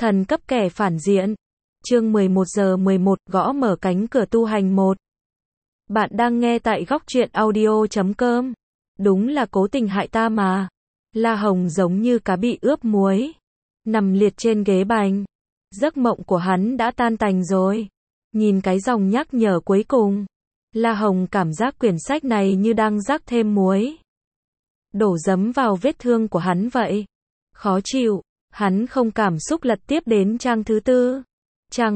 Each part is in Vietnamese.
Thần cấp kẻ phản diện. Chương 11 giờ 11, gõ mở cánh cửa tu hành 1. Bạn đang nghe tại góc truyện audio.com. Đúng là cố tình hại ta mà. La Hồng giống như cá bị ướp muối, nằm liệt trên ghế bành. Giấc mộng của hắn đã tan tành rồi. Nhìn cái dòng nhắc nhở cuối cùng, La Hồng cảm giác quyển sách này như đang rắc thêm muối, đổ giấm vào vết thương của hắn vậy. Khó chịu, hắn không cảm xúc lật tiếp đến trang thứ 4. Trang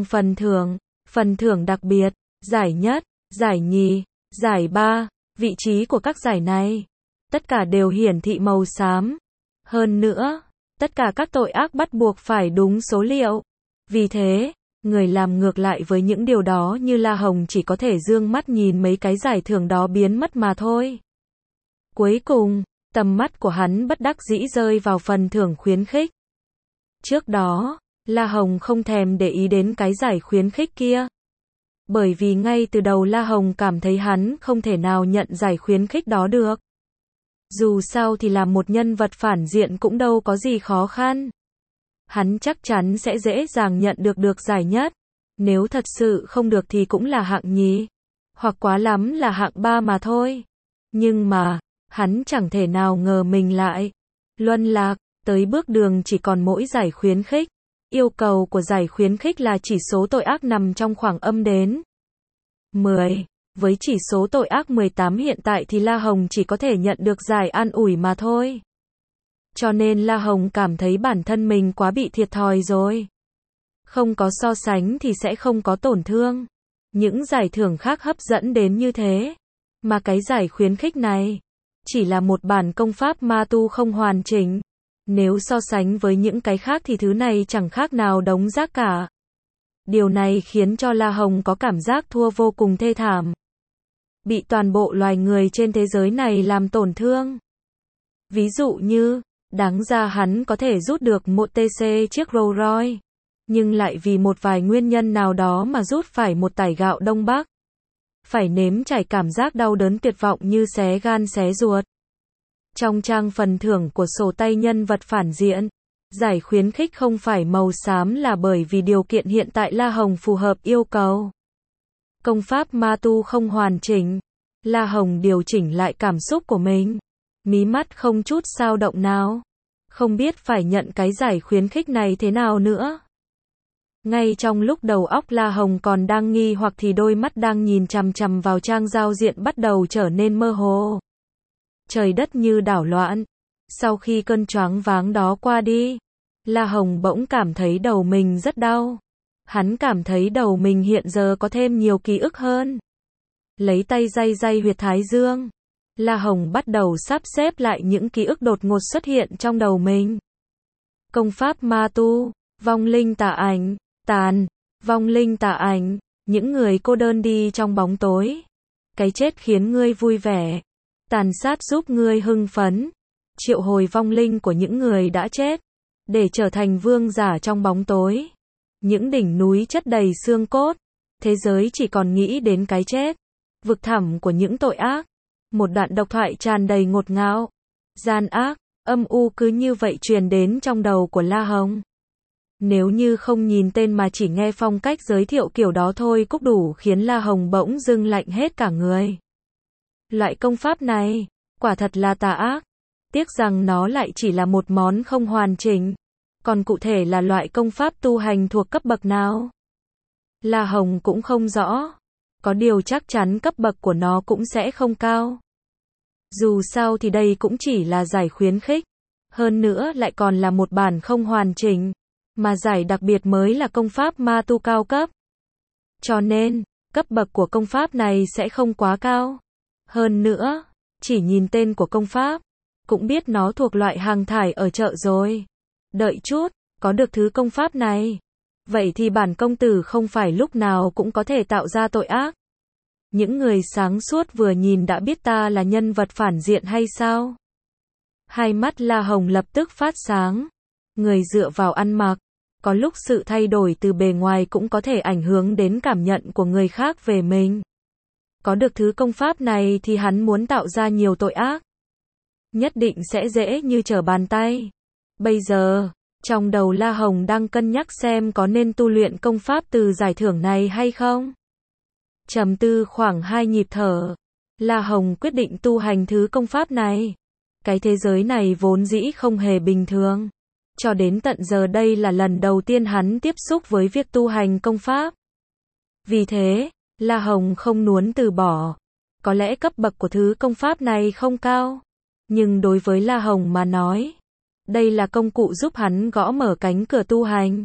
phần thưởng đặc biệt, giải nhất, giải nhì, giải 3, vị trí của các giải này, tất cả đều hiển thị màu xám. Hơn nữa, tất cả các tội ác bắt buộc phải đúng số liệu. Vì thế, người làm ngược lại với những điều đó như La Hồng chỉ có thể dương mắt nhìn mấy cái giải thưởng đó biến mất mà thôi. Cuối cùng, tầm mắt của hắn bất đắc dĩ rơi vào phần thưởng khuyến khích. Trước đó, La Hồng không thèm để ý đến cái giải khuyến khích kia. Bởi vì ngay từ đầu La Hồng cảm thấy hắn không thể nào nhận giải khuyến khích đó được. Dù sao thì làm một nhân vật phản diện cũng đâu có gì khó khăn. Hắn chắc chắn sẽ dễ dàng nhận được giải nhất. Nếu thật sự không được thì cũng là hạng nhì, hoặc quá lắm là hạng 3 mà thôi. Nhưng mà, hắn chẳng thể nào ngờ mình lại luân lạc tới bước đường chỉ còn mỗi giải khuyến khích. Yêu cầu của giải khuyến khích là chỉ số tội ác nằm trong khoảng âm đến 10. Với chỉ số tội ác 18 hiện tại thì La Hồng chỉ có thể nhận được giải an ủi mà thôi. Cho nên La Hồng cảm thấy bản thân mình quá bị thiệt thòi rồi. Không có so sánh thì sẽ không có tổn thương. Những giải thưởng khác hấp dẫn đến như thế. Mà cái giải khuyến khích này chỉ là một bản công pháp ma tu không hoàn chỉnh. Nếu so sánh với những cái khác thì thứ này chẳng khác nào đống rác cả. Điều này khiến cho La Hồng có cảm giác thua vô cùng thê thảm. Bị toàn bộ loài người trên thế giới này làm tổn thương. Ví dụ như, đáng ra hắn có thể rút được một TC chiếc Rolls Royce, nhưng lại vì một vài nguyên nhân nào đó mà rút phải một tải gạo Đông Bắc. Phải nếm trải cảm giác đau đớn tuyệt vọng như xé gan xé ruột. Trong trang phần thưởng của sổ tay nhân vật phản diện, giải khuyến khích không phải màu xám là bởi vì điều kiện hiện tại La Hồng phù hợp yêu cầu. Công pháp ma tu không hoàn chỉnh. La Hồng điều chỉnh lại cảm xúc của mình. Mí mắt không chút dao động nào. Không biết phải nhận cái giải khuyến khích này thế nào nữa. Ngay trong lúc đầu óc La Hồng còn đang nghi hoặc thì đôi mắt đang nhìn chằm chằm vào trang giao diện bắt đầu trở nên mơ hồ. Trời đất như đảo loạn. Sau khi cơn choáng váng đó qua đi, La Hồng bỗng cảm thấy đầu mình rất đau. Hắn cảm thấy đầu mình hiện giờ có thêm nhiều ký ức hơn. Lấy tay day huyệt thái dương, La Hồng bắt đầu sắp xếp lại những ký ức đột ngột xuất hiện trong đầu mình. Công pháp ma tu, vong linh tà ảnh, vong linh tà ảnh, những người cô đơn đi trong bóng tối. Cái chết khiến ngươi vui vẻ, tàn sát giúp ngươi hưng phấn, triệu hồi vong linh của những người đã chết, để trở thành vương giả trong bóng tối. Những đỉnh núi chất đầy xương cốt, thế giới chỉ còn nghĩ đến cái chết, vực thẳm của những tội ác. Một đoạn độc thoại tràn đầy ngột ngạt, gian ác, âm u cứ như vậy truyền đến trong đầu của La Hồng. Nếu như không nhìn tên mà chỉ nghe phong cách giới thiệu kiểu đó thôi cũng đủ khiến La Hồng bỗng dưng lạnh hết cả người. Loại công pháp này, quả thật là tà ác. Tiếc rằng nó lại chỉ là một món không hoàn chỉnh. Còn cụ thể là loại công pháp tu hành thuộc cấp bậc nào? La Hồng cũng không rõ. Có điều chắc chắn cấp bậc của nó cũng sẽ không cao. Dù sao thì đây cũng chỉ là giải khuyến khích. Hơn nữa lại còn là một bản không hoàn chỉnh. Mà giải đặc biệt mới là công pháp ma tu cao cấp. Cho nên, cấp bậc của công pháp này sẽ không quá cao. Hơn nữa, chỉ nhìn tên của công pháp, cũng biết nó thuộc loại hàng thải ở chợ rồi. Đợi chút, có được thứ công pháp này. Vậy thì bản công tử không phải lúc nào cũng có thể tạo ra tội ác. Những người sáng suốt vừa nhìn đã biết ta là nhân vật phản diện hay sao? Hai mắt La Hồng lập tức phát sáng. Người dựa vào ăn mặc, có lúc sự thay đổi từ bề ngoài cũng có thể ảnh hưởng đến cảm nhận của người khác về mình. Có được thứ công pháp này thì hắn muốn tạo ra nhiều tội ác, nhất định sẽ dễ như trở bàn tay. Bây giờ, Trong đầu La Hồng đang cân nhắc xem có nên tu luyện công pháp từ giải thưởng này hay không. Trầm tư khoảng 2 nhịp thở, La Hồng quyết định tu hành thứ công pháp này. Cái thế giới này vốn dĩ không hề bình thường. Cho đến tận giờ đây là lần đầu tiên hắn tiếp xúc với việc tu hành công pháp. Vì thế, La Hồng không muốn từ bỏ. Có lẽ cấp bậc của thứ công pháp này không cao. Nhưng đối với La Hồng mà nói, đây là công cụ giúp hắn gõ mở cánh cửa tu hành.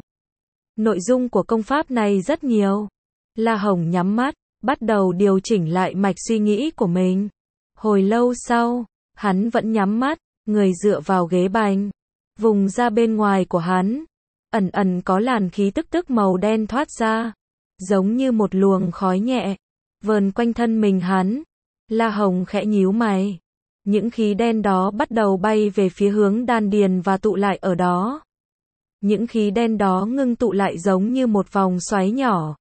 Nội dung của công pháp này rất nhiều. La Hồng nhắm mắt, bắt đầu điều chỉnh lại mạch suy nghĩ của mình. Hồi lâu sau, hắn vẫn nhắm mắt, người dựa vào ghế bành. Vùng ra bên ngoài của hắn, ẩn ẩn có làn khí tức màu đen thoát ra, giống như một luồng khói nhẹ, vờn quanh thân mình hắn. La Hồng khẽ nhíu mày. Những khí đen đó bắt đầu bay về phía hướng đan điền và tụ lại ở đó. Những khí đen đó ngưng tụ lại giống như một vòng xoáy nhỏ.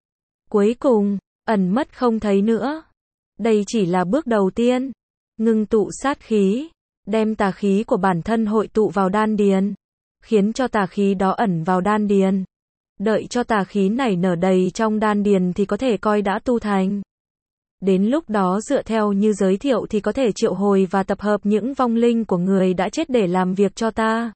Cuối cùng, ẩn mất không thấy nữa. Đây chỉ là bước đầu tiên. Ngưng tụ sát khí, đem tà khí của bản thân hội tụ vào đan điền, khiến cho tà khí đó ẩn vào đan điền. Đợi cho tà khí này nở đầy trong đan điền thì có thể coi đã tu thành. Đến lúc đó dựa theo như giới thiệu thì có thể triệu hồi và tập hợp những vong linh của người đã chết để làm việc cho ta.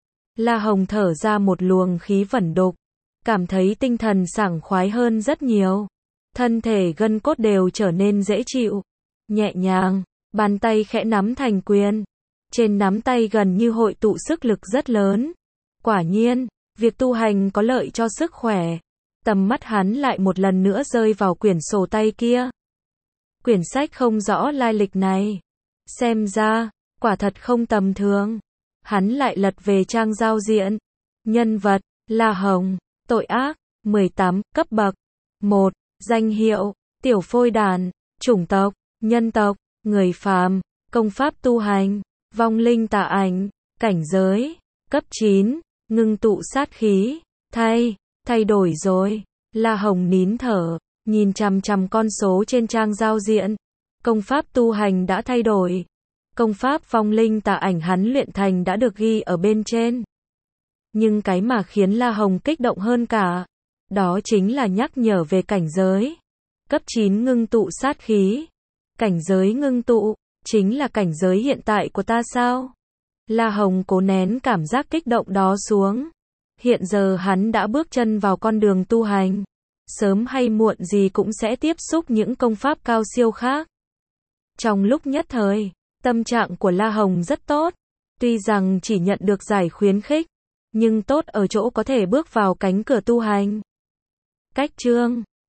La Hồng thở ra một luồng khí vẩn đục, cảm thấy tinh thần sảng khoái hơn rất nhiều. Thân thể gân cốt đều trở nên dễ chịu, nhẹ nhàng, bàn tay khẽ nắm thành quyền. Trên nắm tay gần như hội tụ sức lực rất lớn. Quả nhiên, việc tu hành có lợi cho sức khỏe. Tầm mắt hắn lại một lần nữa rơi vào quyển sổ tay kia. Quyển sách không rõ lai lịch này, xem ra, quả thật không tầm thường. Hắn lại lật về trang giao diện. Nhân vật, La Hồng, tội ác, 18, cấp bậc. 1, danh hiệu, tiểu phôi đàn, chủng tộc, nhân tộc, người phàm, công pháp tu hành, vong linh tà ảnh, cảnh giới, cấp 9, ngưng tụ sát khí, thay đổi rồi. La Hồng nín thở, nhìn chằm chằm con số trên trang giao diện. Công pháp tu hành đã thay đổi. Công pháp vong linh tà ảnh hắn luyện thành đã được ghi ở bên trên. Nhưng cái mà khiến La Hồng kích động hơn cả, đó chính là nhắc nhở về cảnh giới. Cấp 9 ngưng tụ sát khí. Cảnh giới ngưng tụ, chính là cảnh giới hiện tại của ta sao? La Hồng cố nén cảm giác kích động đó xuống. Hiện giờ hắn đã bước chân vào con đường tu hành. Sớm hay muộn gì cũng sẽ tiếp xúc những công pháp cao siêu khác. Trong lúc nhất thời, tâm trạng của La Hồng rất tốt. Tuy rằng chỉ nhận được giải khuyến khích, nhưng tốt ở chỗ có thể bước vào cánh cửa tu hành. Cách chương